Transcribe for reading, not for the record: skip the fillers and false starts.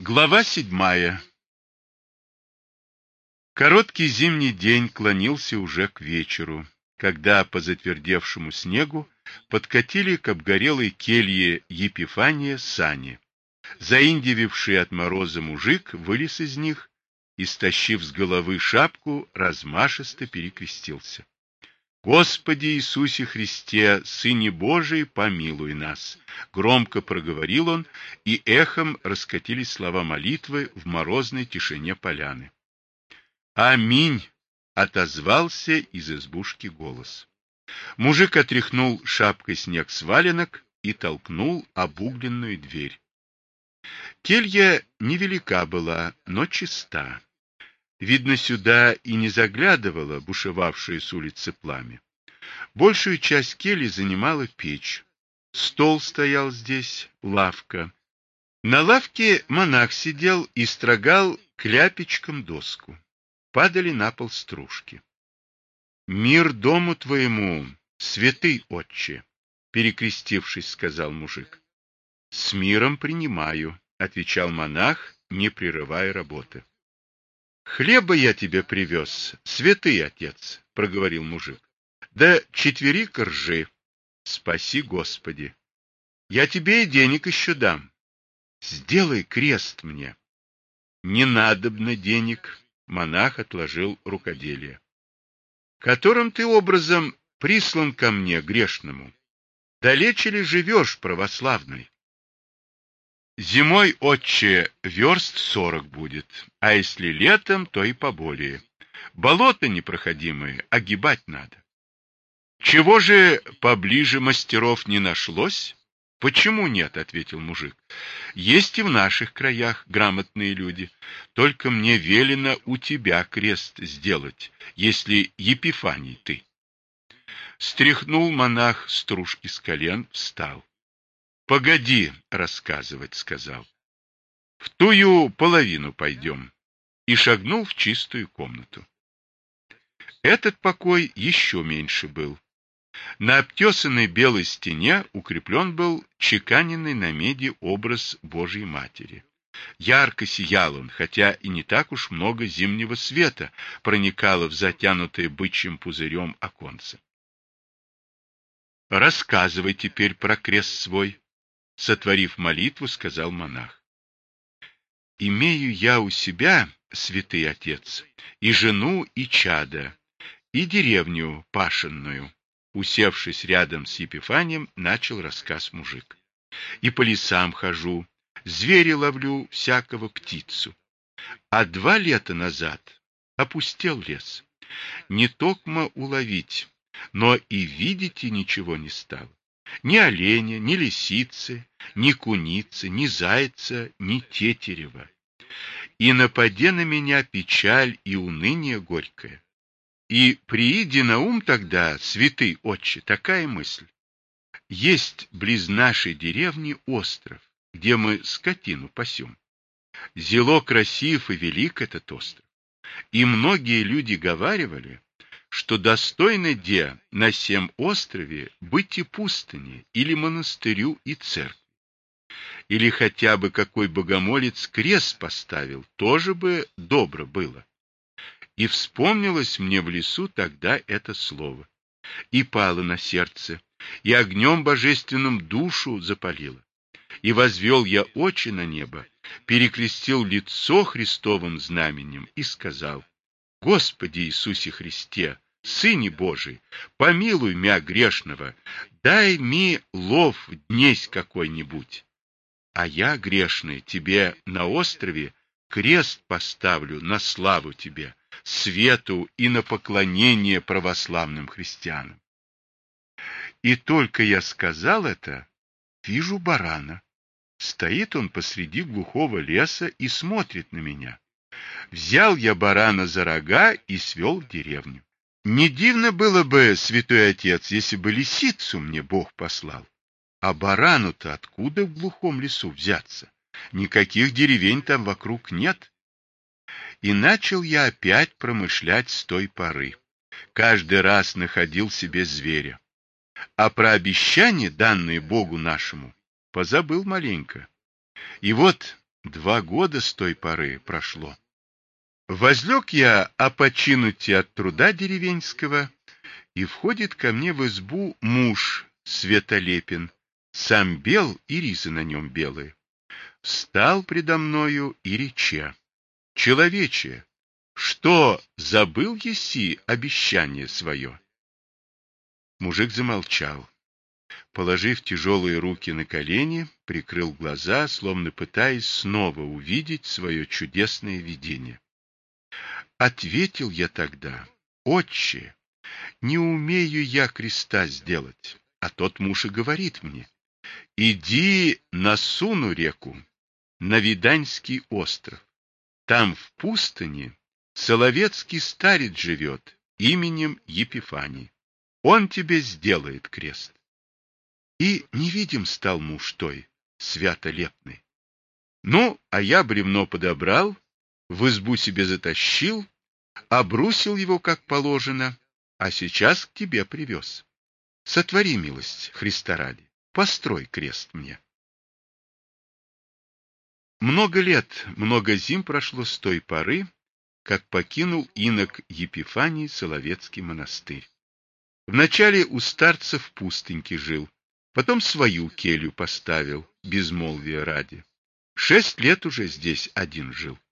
Глава 7. Короткий зимний день клонился уже к вечеру, когда по затвердевшему снегу подкатили к обгорелой келье Епифания сани. Заиндевевший от мороза мужик вылез из них и, стащив с головы шапку, размашисто перекрестился. «Господи Иисусе Христе, Сыне Божий, помилуй нас!» Громко проговорил он, и эхом раскатились слова молитвы в морозной тишине поляны. «Аминь!» — отозвался из избушки голос. Мужик отряхнул шапкой снег с валенок и толкнул обугленную дверь. Келья невелика была, но чиста. Видно, сюда и не заглядывало бушевавшее с улицы пламя. Большую часть кельи занимала печь. Стол стоял здесь, лавка. На лавке монах сидел и строгал кляпичком доску. Падали на пол стружки. «Мир дому твоему, святый отче!» — перекрестившись, сказал мужик. «С миром принимаю», — отвечал монах, не прерывая работы. «Хлеба я тебе привез, святый отец», — проговорил мужик. «Да четверика ржи. Спаси, Господи. Я тебе и денег еще дам. Сделай крест мне». «Не надобно денег», — монах отложил рукоделие. «Которым ты образом прислан ко мне, грешному? Далече ли живешь, православный?» «Зимой, отче, верст 40 будет, а если летом, то и поболее. Болото непроходимые, огибать надо». «Чего же поближе мастеров не нашлось?» «Почему нет?» — ответил мужик. «Есть и в наших краях грамотные люди. Только мне велено у тебя крест сделать, если Епифаний ты». Стряхнул монах стружки с колен, встал. «Погоди рассказывать», — сказал. «В тую половину пойдем», и шагнул в чистую комнату. Этот покой еще меньше был. На обтесанной белой стене укреплен был чеканенный на меди образ Божьей Матери. Ярко сиял он, хотя и не так уж много зимнего света проникало в затянутое бычьим пузырем оконце. «Рассказывай теперь про крест свой», — сотворив молитву, сказал монах. «Имею я у себя, святый отец, и жену, и чада, и деревню пашенную». Усевшись рядом с Епифанием, начал рассказ мужик. «И по лесам хожу, звери ловлю, всякого птицу. А 2 лета назад опустел лес. Не токмо уловить, но и видеть и ничего не стало. Ни оленя, ни лисицы, ни куницы, ни зайца, ни тетерева. И нападе на меня печаль и уныние горькое. И прииди на ум тогда, святый отче, такая мысль. Есть близ нашей деревни остров, где мы скотину пасем. Зело красив и велик этот остров. И многие люди говаривали, что достойно де на сем острове быть и пустыне, или монастырю и церкви. Или хотя бы какой богомолец крест поставил, тоже бы добро было. И вспомнилось мне в лесу тогда это слово, и пало на сердце, и огнем божественным душу запалило. И возвел я очи на небо, перекрестил лицо Христовым знаменем и сказал: «Господи Иисусе Христе, Сыне Божий, помилуй мя грешного, дай ми лов днесь какой-нибудь. А я, грешный, тебе на острове крест поставлю на славу тебе, свету и на поклонение православным христианам». И только я сказал это, вижу барана. Стоит он посреди глухого леса и смотрит на меня. Взял я барана за рога и свел в деревню. Не дивно было бы, святой отец, если бы лисицу мне Бог послал. А барану-то откуда в глухом лесу взяться? Никаких деревень там вокруг нет. И начал я опять промышлять с той поры. Каждый раз находил себе зверя. А про обещание, данное Богу нашему, позабыл маленько. И вот 2 года с той поры прошло. Возлег я опочинуть от труда деревенского, и входит ко мне в избу муж Светолепин, сам бел и ризы на нем белые. Встал предо мною и реча: человече, что забыл еси обещание свое? Мужик замолчал, положив тяжелые руки на колени, прикрыл глаза, словно пытаясь снова увидеть свое чудесное видение. Ответил я тогда: отче, не умею я креста сделать. А тот муж и говорит мне: иди на Суну реку, на Виданьский остров. Там в пустыне соловецкий старец живет именем Епифаний. Он тебе сделает крест. И невидим стал муж той, святолепный. Ну, а я бревно подобрал, в избу себе затащил, обрусил его, как положено, а сейчас к тебе привез. Сотвори милость Христа ради, построй крест мне. Много лет, много зим прошло с той поры, как покинул инок Епифаний Соловецкий монастырь. Вначале у старца в пустыньке жил, потом свою келью поставил, безмолвия ради. 6 лет уже здесь один жил.